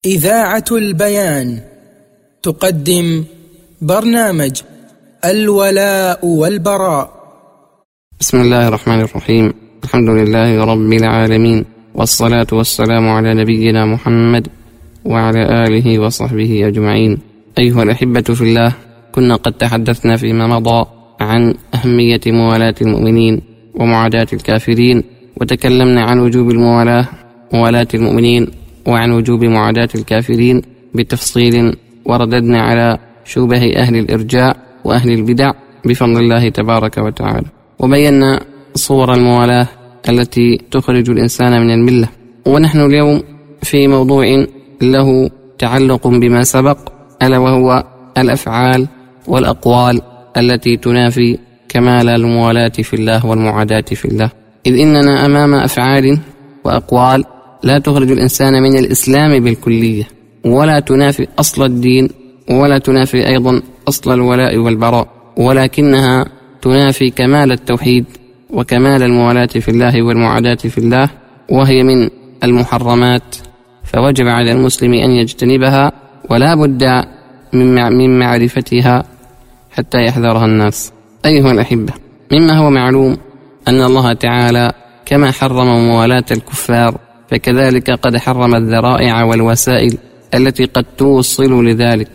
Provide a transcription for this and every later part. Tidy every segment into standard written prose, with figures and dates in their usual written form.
إذاعة البيان تقدم برنامج الولاء والبراء. بسم الله الرحمن الرحيم. الحمد لله رب العالمين، والصلاة والسلام على نبينا محمد وعلى آله وصحبه أجمعين. أيها الأحبة في الله، كنا قد تحدثنا فيما مضى عن أهمية موالاة المؤمنين ومعاداة الكافرين، وتكلمنا عن وجوب موالاة المؤمنين وعن وجوب معاداة الكافرين بتفصيل، ورددنا على شبه أهل الإرجاء وأهل البدع بفضل الله تبارك وتعالى، وبينا صور الموالاة التي تخرج الإنسان من الملة. ونحن اليوم في موضوع له تعلق بما سبق، ألا وهو الأفعال والأقوال التي تنافي كمال الموالاة في الله والمعاداة في الله، إذ إننا أمام أفعال وأقوال لا تخرج الإنسان من الإسلام بالكلية، ولا تنافي أصل الدين، ولا تنافي أيضا أصل الولاء والبراء، ولكنها تنافي كمال التوحيد وكمال الموالاة في الله والمعاداة في الله، وهي من المحرمات، فوجب على المسلم أن يجتنبها، ولا بد من معرفتها حتى يحذرها الناس. أيها الأحبة، مما هو معلوم أن الله تعالى كما حرم موالاة الكفار، فكذلك قد حرم الذرائع والوسائل التي قد توصل لذلك.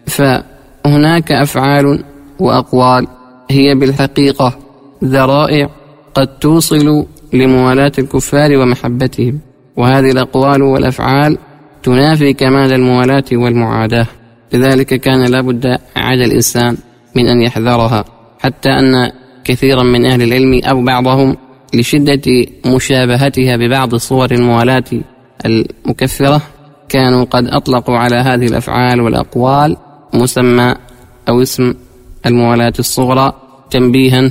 فهناك أفعال وأقوال هي بالحقيقة ذرائع قد توصل لموالاة الكفار ومحبتهم، وهذه الأقوال والأفعال تنافي كمال الموالاة والمعاداة، لذلك كان لابد على الإنسان من أن يحذرها، حتى أن كثيرا من أهل العلم أو بعضهم لشدة مشابهتها ببعض صور الموالاة المكفرة كانوا قد أطلقوا على هذه الأفعال والأقوال مسمى أو اسم الموالاة الصغرى، تنبيها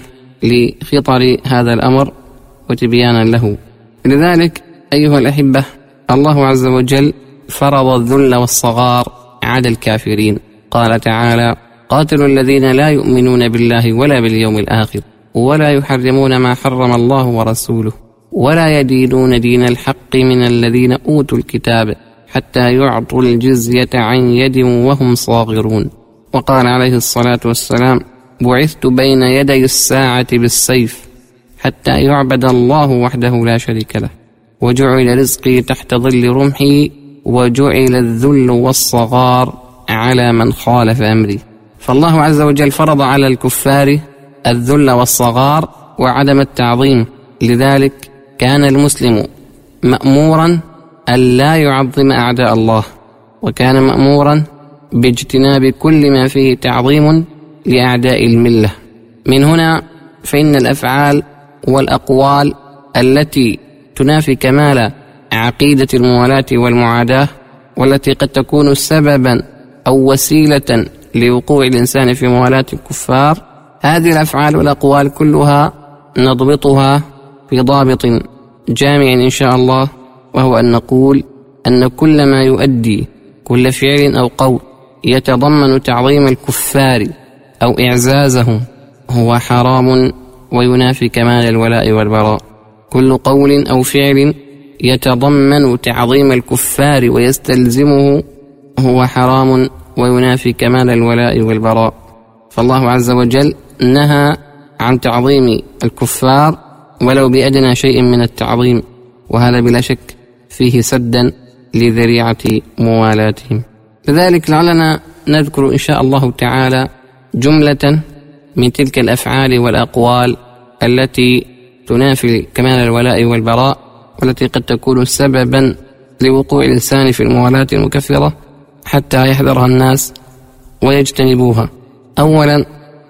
لخطر هذا الأمر وتبيانا له. لذلك أيها الأحبة، الله عز وجل فرض الذل والصغار على الكافرين، قال تعالى: قاتلوا الذين لا يؤمنون بالله ولا باليوم الآخر ولا يحرمون ما حرم الله ورسوله ولا يدينون دين الحق من الذين أوتوا الكتاب حتى يعطوا الجزية عن يد وهم صاغرون. وقال عليه الصلاة والسلام: بعثت بين يدي الساعة بالسيف حتى يعبد الله وحده لا شريك له، وجعل رزقي تحت ظل رمحي، وجعل الذل والصغار على من خالف أمري. فالله عز وجل فرض على الكفار الذل والصغار وعدم التعظيم، لذلك كان المسلم مأمورا أن لا يعظم أعداء الله، وكان مأمورا باجتناب كل ما فيه تعظيم لأعداء الملة. من هنا فإن الأفعال والأقوال التي تنافي كمال عقيدة الموالاة والمعاداة، والتي قد تكون سببا أو وسيلة لوقوع الإنسان في موالاة الكفار، هذه الأفعال والأقوال كلها نضبطها في ضابط جامع إن شاء الله، وهو أن نقول أن كل ما يؤدي، كل فعل أو قول يتضمن تعظيم الكفار أو إعزازهم هو حرام وينافي كمال الولاء والبراء. كل قول أو فعل يتضمن تعظيم الكفار ويستلزمه هو حرام وينافي كمال الولاء والبراء. فالله عز وجل نهى عن تعظيم الكفار ولو بأدنى شيء من التعظيم، وهذا بلا شك فيه سدا لذريعة موالاتهم. لذلك لعلنا نذكر إن شاء الله تعالى جملة من تلك الأفعال والأقوال التي تنافي كمال الولاء والبراء، والتي قد تكون سببا لوقوع الإنسان في الموالاة المكفرة حتى يحذرها الناس ويجتنبوها. أولا،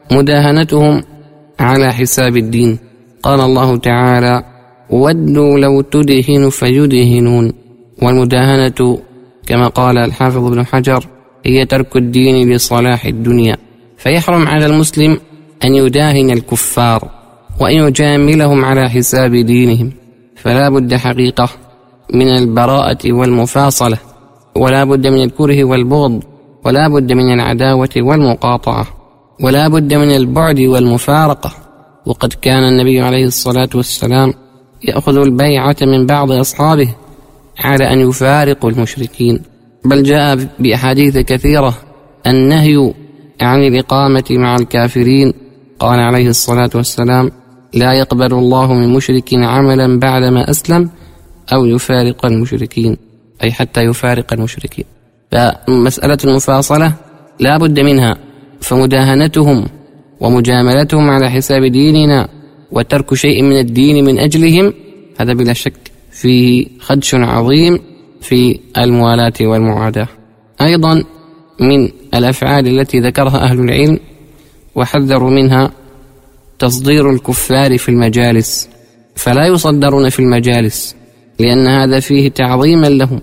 مداهنتهم على حساب الدين. قال الله تعالى: ودوا لو تدهن فيدهنون. والمداهنة كما قال الحافظ ابن حجر هي ترك الدين لصلاح الدنيا، فيحرم على المسلم أن يداهن الكفار وأن يجاملهم على حساب دينهم، فلا بد حقيقة من البراءة والمفاصلة، ولا بد من الكره والبغض، ولا بد من العداوة والمقاطعة، ولا بد من البعد والمفارقة. وقد كان النبي عليه الصلاة والسلام يأخذ البيعة من بعض أصحابه على أن يفارقوا المشركين، بل جاء بأحاديث كثيرة النهي عن الإقامة مع الكافرين. قال عليه الصلاة والسلام: لا يقبل الله من مشرك عملا بعدما أسلم أو يفارق المشركين، أي حتى يفارق المشركين. فمسألة المفاصلة لا بد منها، فمداهنتهم ومجاملتهم على حساب ديننا وترك شيء من الدين من أجلهم هذا بلا شك فيه خدش عظيم في الموالاة والمعاداة. أيضا من الأفعال التي ذكرها أهل العلم وحذروا منها تصدير الكفار في المجالس، فلا يصدرون في المجالس، لأن هذا فيه تعظيما لهم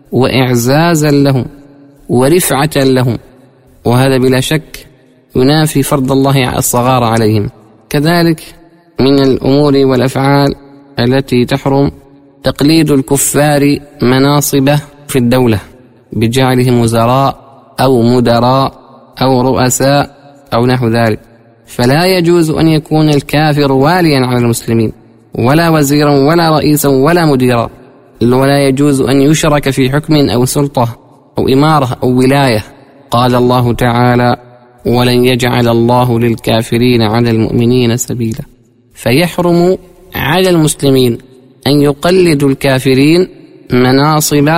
وإعزازا لهم ورفعة لهم، وهذا بلا شك ينافي فرض الله الصغار عليهم. كذلك من الأمور والأفعال التي تحرم تقليد الكفار مناصب في الدولة بجعلهم وزراء أو مدراء أو رؤساء أو نحو ذلك، فلا يجوز أن يكون الكافر واليا على المسلمين ولا وزيرا ولا رئيسا ولا مديرا، ولا يجوز أن يشرك في حكم أو سلطة أو إمارة أو ولاية. قال الله تعالى: ولن يجعل الله للكافرين على المؤمنين سبيلا. فيحرم على المسلمين أن يقلدوا الكافرين مناصب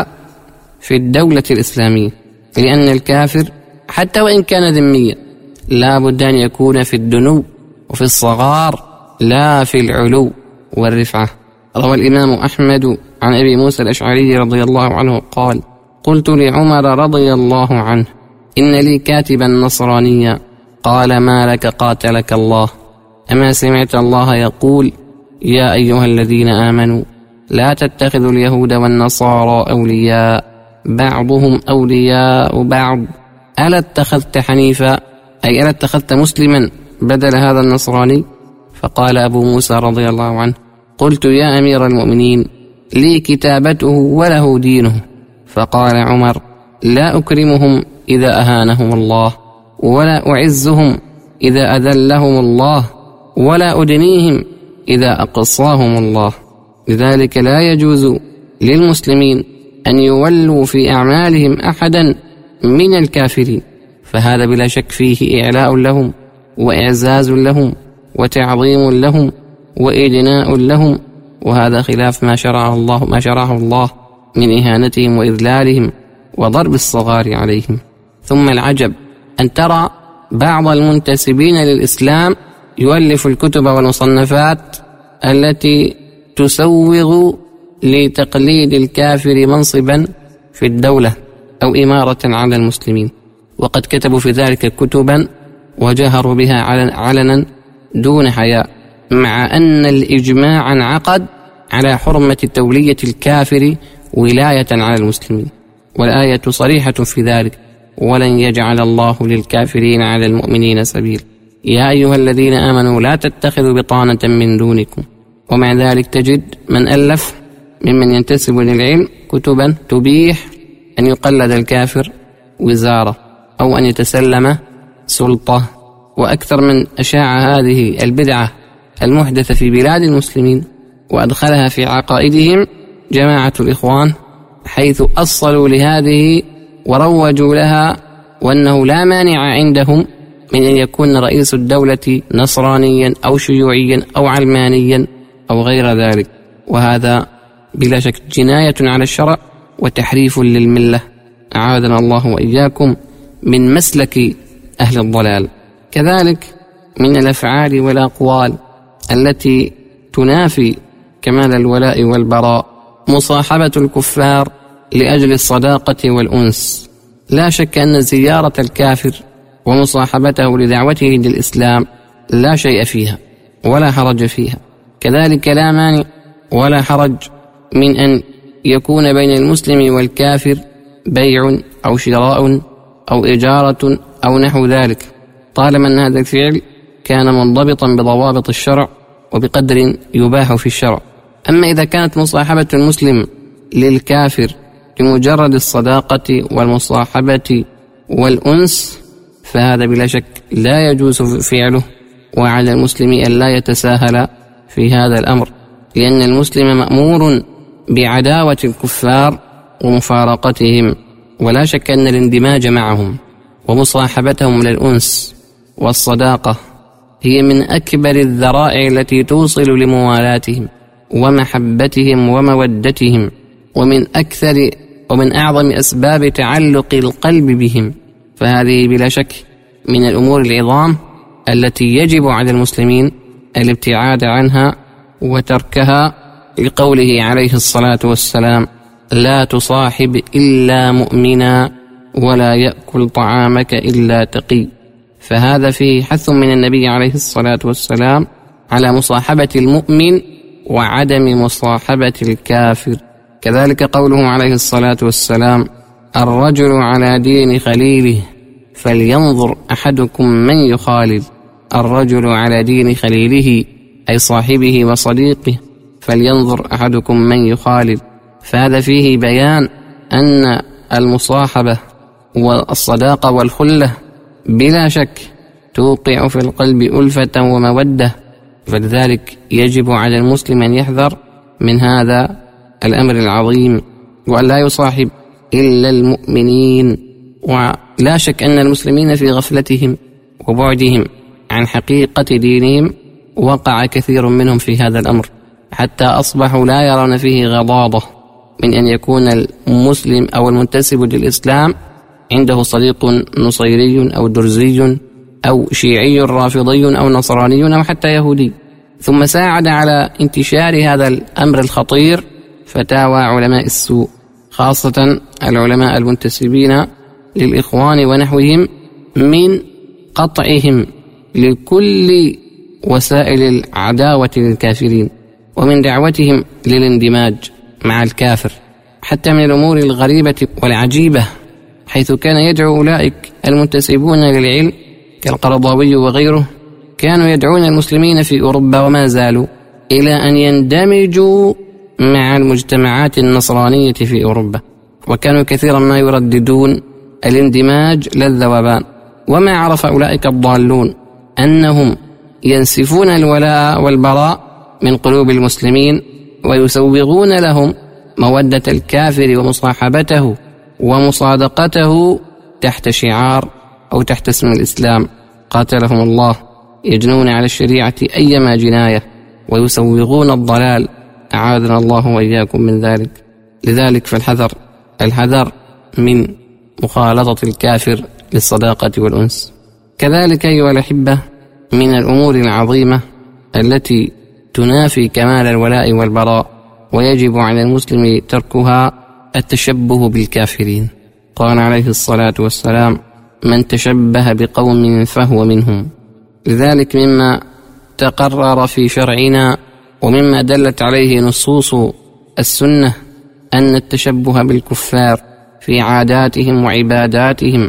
في الدولة الإسلامية، لأن الكافر حتى وإن كان ذميا لا بد أن يكون في الدنو وفي الصغار لا في العلو والرفعة. روى الإمام أحمد عن أبي موسى الأشعري رضي الله عنه قال: قلت لعمر رضي الله عنه: إن لي كاتبا نصرانيا. قال: ما لك قاتلك الله؟ أما سمعت الله يقول: يا أيها الذين آمنوا لا تتخذوا اليهود والنصارى أولياء بعضهم أولياء بعض، ألا اتخذت حنيفا، أي ألا اتخذت مسلما بدل هذا النصراني؟ فقال أبو موسى رضي الله عنه: قلت يا أمير المؤمنين لي كتابته وله دينه. فقال عمر: لا أكرمهم إذا أهانهم الله، ولا أعزهم إذا أذلهم الله، ولا أدنيهم إذا أقصاهم الله. لذلك لا يجوز للمسلمين أن يولوا في أعمالهم أحدا من الكافرين، فهذا بلا شك فيه إعلاء لهم وإعزاز لهم وتعظيم لهم وإدناء لهم، وهذا خلاف ما شرعه الله من إهانتهم وإذلالهم وضرب الصغار عليهم. ثم العجب أن ترى بعض المنتسبين للإسلام يؤلف الكتب والمصنفات التي تسوغ لتقليد الكافر منصبا في الدولة أو إمارة على المسلمين، وقد كتبوا في ذلك كتبا وجهروا بها علنا دون حياء، مع أن الإجماع انعقد على حرمة تولية الكافر ولاية على المسلمين، والآية صريحة في ذلك: ولن يجعل الله للكافرين على المؤمنين سبيل. يا أيها الذين آمنوا لا تتخذوا بطانة من دونكم. ومع ذلك تجد من ألف ممن ينتسب للعلم كتبا تبيح أن يقلد الكافر وزارة أو أن يتسلم سلطة. وأكثر من أشاع هذه البدعة المحدثة في بلاد المسلمين وأدخلها في عقائدهم جماعة الإخوان، حيث أصلوا لهذه وروجوا لها، وأنه لا مانع عندهم من أن يكون رئيس الدولة نصرانيا أو شيوعيا أو علمانيا أو غير ذلك، وهذا بلا شك جناية على الشرع وتحريف للملة، أعاذنا الله وإياكم من مسلك أهل الضلال. كذلك من الأفعال والأقوال التي تنافي كمال الولاء والبراء مصاحبة الكفار لأجل الصداقة والأنس. لا شك أن زيارة الكافر ومصاحبته لدعوته للإسلام لا شيء فيها ولا حرج فيها. كذلك لا مانع ولا حرج من أن يكون بين المسلم والكافر بيع أو شراء أو إجارة أو نحو ذلك، طالما أن هذا الفعل كان منضبطا بضوابط الشرع وبقدر يباح في الشرع. أما إذا كانت مصاحبة المسلم للكافر لمجرد الصداقة والمصاحبة والأنس فهذا بلا شك لا يجوز فعله، وعلى المسلم أن لا يتساهل في هذا الأمر، لأن المسلم مأمور بعداوة الكفار ومفارقتهم، ولا شك أن الاندماج معهم ومصاحبتهم للأنس والصداقة هي من أكبر الذرائع التي توصل لموالاتهم ومحبتهم ومودتهم، ومن أعظم أسباب تعلق القلب بهم. فهذه بلا شك من الأمور العظام التي يجب على المسلمين الابتعاد عنها وتركها، لقوله عليه الصلاة والسلام: لا تصاحب إلا مؤمنا ولا يأكل طعامك إلا تقي. فهذا فيه حث من النبي عليه الصلاة والسلام على مصاحبة المؤمن وعدم مصاحبة الكافر. كذلك قوله عليه الصلاة والسلام: الرجل على دين خليله فلينظر أحدكم من يخالل. الرجل على دين خليله أي صاحبه وصديقه، فلينظر أحدكم من يخالل. فهذا فيه بيان أن المصاحبة والصداقة والخلة بلا شك توقع في القلب ألفة ومودة، فلذلك يجب على المسلم أن يحذر من هذا الأمر العظيم، وأن لا يصاحب إلا المؤمنين. ولا شك أن المسلمين في غفلتهم وبعدهم عن حقيقة دينهم وقع كثير منهم في هذا الأمر، حتى أصبحوا لا يرون فيه غضاضة من أن يكون المسلم أو المنتسب للإسلام عنده صديق نصيري أو درزي أو شيعي رافضي أو نصراني أو حتى يهودي. ثم ساعد على انتشار هذا الأمر الخطير فتاوى علماء السوء، خاصة العلماء المنتسبين للإخوان ونحوهم، من قطعهم لكل وسائل العداوة للكافرين ومن دعوتهم للاندماج مع الكافر، حتى من الأمور الغريبة والعجيبة حيث كان يدعو أولئك المنتسبون للعلم كالقرضاوي وغيره، كانوا يدعون المسلمين في أوروبا وما زالوا إلى أن يندمجوا مع المجتمعات النصرانية في أوروبا، وكانوا كثيرا ما يرددون الاندماج للذوبان. وما عرف أولئك الضالون أنهم ينسفون الولاء والبراء من قلوب المسلمين ويسوغون لهم مودة الكافر ومصاحبته ومصادقته تحت شعار أو تحت اسم الإسلام. قاتلهم الله، يجنون على الشريعة أيما جناية ويسوغون الضلال، أعاذنا الله وإياكم من ذلك. لذلك الحذر من مخالطة الكافر للصداقة والأنس. كذلك أيها الأحبة من الأمور العظيمة التي تنافي كمال الولاء والبراء ويجب على المسلم تركها التشبه بالكافرين. قال عليه الصلاة والسلام: من تشبه بقوم فهو منهم. لذلك مما تقرر في شرعنا ومما دلت عليه نصوص السنة أن التشبه بالكفار في عاداتهم وعباداتهم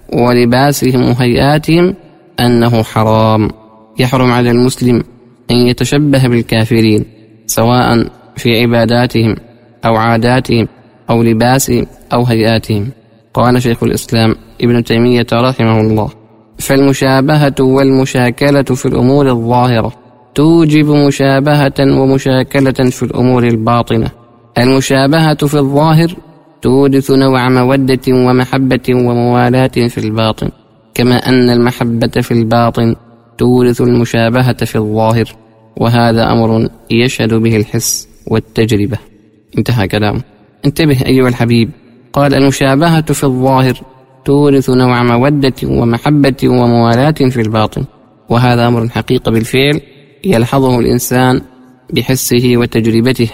ولباسهم وهيئاتهم أنه حرام. يحرم على المسلم أن يتشبه بالكافرين سواء في عباداتهم أو عاداتهم أو لباسهم أو هيئاتهم. قال شيخ الإسلام ابن تيمية رحمه الله: فالمشابهة والمشاكلة في الأمور الظاهرة توجب مشابهة ومشاكلة في الأمور الباطنة. المشابهة في الظاهر تورث نوع مودة ومحبة وموالاة في الباطن، كما أن المحبة في الباطن تورث المشابهة في الظاهر، وهذا أمر يشهد به الحس والتجربة. انتهى كلامه. انتبه أيها الحبيب، قال: المشابهة في الظاهر تورث نوع مودة ومحبة وموالاة في الباطن، وهذا أمر حقيقة بالفعل يلحظه الإنسان بحسه وتجربته،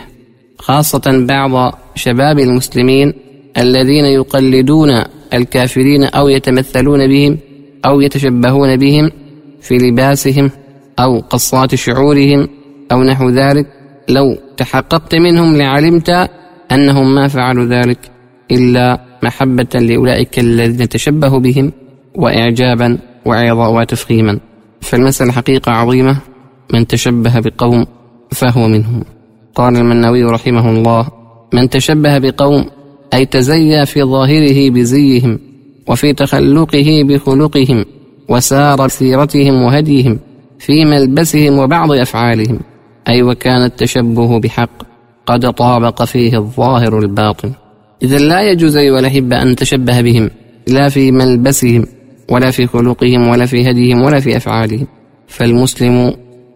خاصة بعض شباب المسلمين الذين يقلدون الكافرين أو يتمثلون بهم أو يتشبهون بهم في لباسهم أو قصات شعورهم أو نحو ذلك. لو تحققت منهم لعلمت أنهم ما فعلوا ذلك إلا محبة لأولئك الذين تشبهوا بهم وإعجابا وعظا وتفخيما. فالمسألة حقيقة عظيمة، من تشبه بقوم فهو منهم. قال المنوي رحمه الله: من تشبه بقوم أي تزيى في ظاهره بزيهم وفي تخلقه بخلقهم وسار سيرتهم وهديهم في ملبسهم وبعض أفعالهم، أي وكان التشبه بحق قد طابق فيه الظاهر الباطن. إذا لا يجوز أيها الأحبة أن نتشبه بهم، لا في ملبسهم ولا في خلقهم ولا في هديهم ولا في أفعالهم، فالمسلم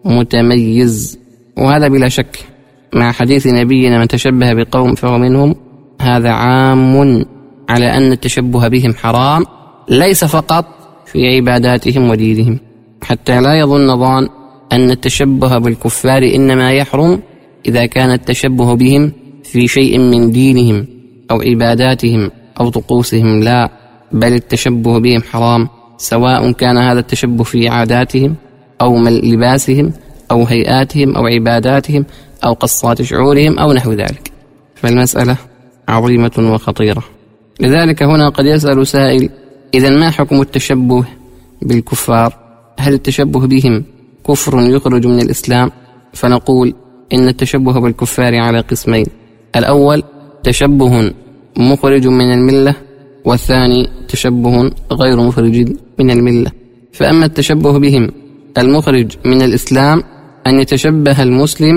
متميز، وهذا بلا شك مع حديث نبينا من تشبه بقوم فهو منهم. هذا عام على أن التشبه بهم حرام، ليس فقط في عباداتهم ودينهم، حتى لا يظن ظان أن التشبه بالكفار إنما يحرم إذا كان التشبه بهم في شيء من دينهم أو عباداتهم أو طقوسهم، لا، بل التشبه بهم حرام، سواء كان هذا التشبه في عاداتهم أو لباسهم أو هيئاتهم أو عباداتهم أو قصات شعورهم أو نحو ذلك. فالمسألة عظيمة وخطيرة. لذلك هنا قد يسأل سائل: إذن ما حكم التشبه بالكفار؟ هل التشبه بهم كفر يخرج من الإسلام؟ فنقول إن التشبه بالكفار على قسمين: الأول تشبه مخرج من الملة، والثاني تشبه غير مخرج من الملة. فأما التشبه بهم المخرج من الإسلام أن يتشبه المسلم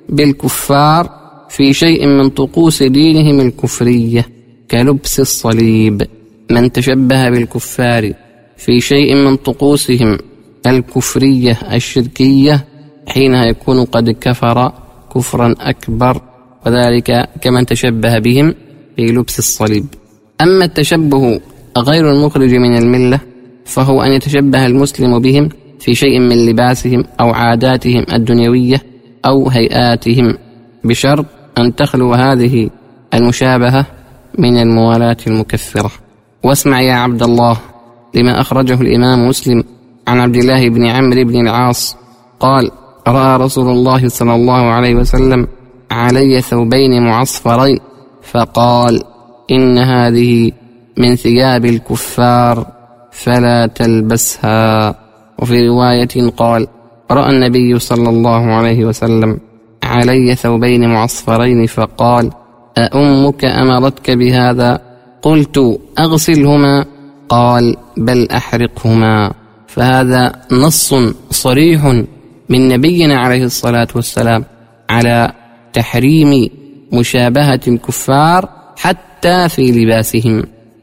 بالكفار في شيء من طقوس دينهم الكفرية كلبس الصليب. من تشبه بالكفار في شيء من طقوسهم الكفرية الشركية حينها يكون قد كفر كفرا أكبر، وذلك كمن تشبه بهم في لبس الصليب. أما التشبه غير المخرج من الملة فهو أن يتشبه المسلم بهم في شيء من لباسهم أو عاداتهم الدنيوية أو هيئاتهم، بشرط أن تخلو هذه المشابهة من الموالاة المكفرة. واسمع يا عبد الله لما أخرجه الإمام مسلم عن عبد الله بن عمرو بن العاص قال: رأى رسول الله صلى الله عليه وسلم علي ثوبين معصفرين فقال: إن هذه من ثياب الكفار فلا تلبسها. وفي رواية قال: رأى النبي صلى الله عليه وسلم علي ثوبين معصفرين فقال: أأمك أمرتك بهذا؟ قلت: أغسلهما. قال: بل أحرقهما. فهذا نص صريح من نبينا عليه الصلاة والسلام على تحريم مشابهة الكفار حتى في لباسهم.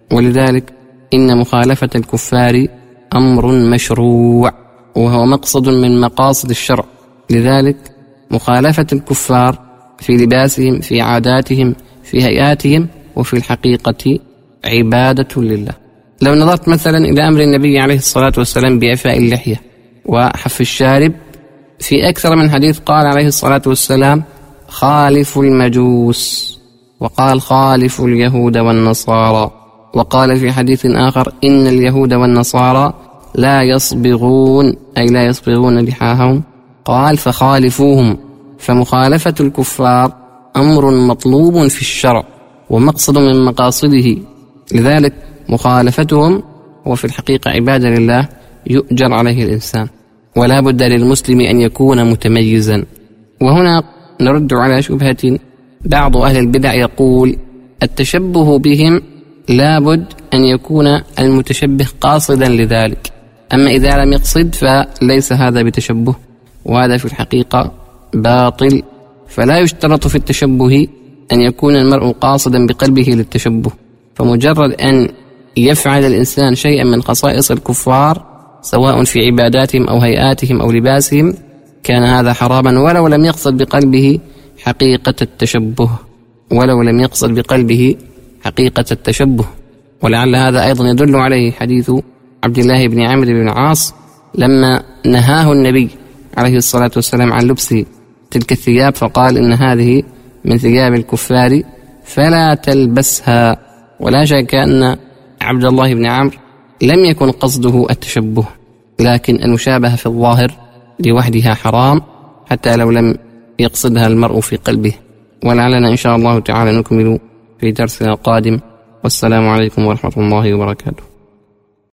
ولذلك إن مخالفة الكفار أمر مشروع، وهو مقصد من مقاصد الشرع. لذلك مخالفة الكفار في لباسهم، في عاداتهم، في هيئاتهم، وفي الحقيقة عبادة لله. لو نظرت مثلا إلى أمر النبي عليه الصلاة والسلام بإعفاء اللحية وحف الشارب، في أكثر من حديث قال عليه الصلاة والسلام: خالفوا المجوس، وقال: خالفوا اليهود والنصارى، وقال في حديث آخر: إن اليهود والنصارى لا يصبغون، أي لا يصبغون لحاهم، قال: فخالفوهم. فمخالفة الكفار أمر مطلوب في الشرع ومقصد من مقاصده، لذلك مخالفتهم هو في الحقيقة عبادة لله يؤجر عليه الإنسان، ولا بد للمسلم أن يكون متميزا. وهنا نرد على شبهة بعض أهل البدع يقول: التشبه بهم لا بد أن يكون المتشبه قاصدا لذلك، أما إذا لم يقصد فليس هذا بتشبه، وهذا في الحقيقة باطل. فلا يشترط في التشبه أن يكون المرء قاصدا بقلبه للتشبه، فمجرد أن يفعل الإنسان شيئا من خصائص الكفار سواء في عباداتهم أو هيئاتهم أو لباسهم كان هذا حراما، ولو لم يقصد بقلبه حقيقة التشبه، ولو لم يقصد بقلبه حقيقة التشبه. ولعل هذا أيضا يدل عليه حديث عبد الله بن عمرو بن العاص لما نهاه النبي عليه الصلاة والسلام عن لبس تلك الثياب، فقال: إن هذه من ثياب الكفار فلا تلبسها. ولا شك أن عبد الله بن عمرو لم يكن قصده التشبه، لكن المشابهة في الظاهر لوحدها حرام حتى لو لم يقصدها المرء في قلبه. ولعلنا إن شاء الله تعالى نكمل في درسنا القادم، والسلام عليكم ورحمة الله وبركاته.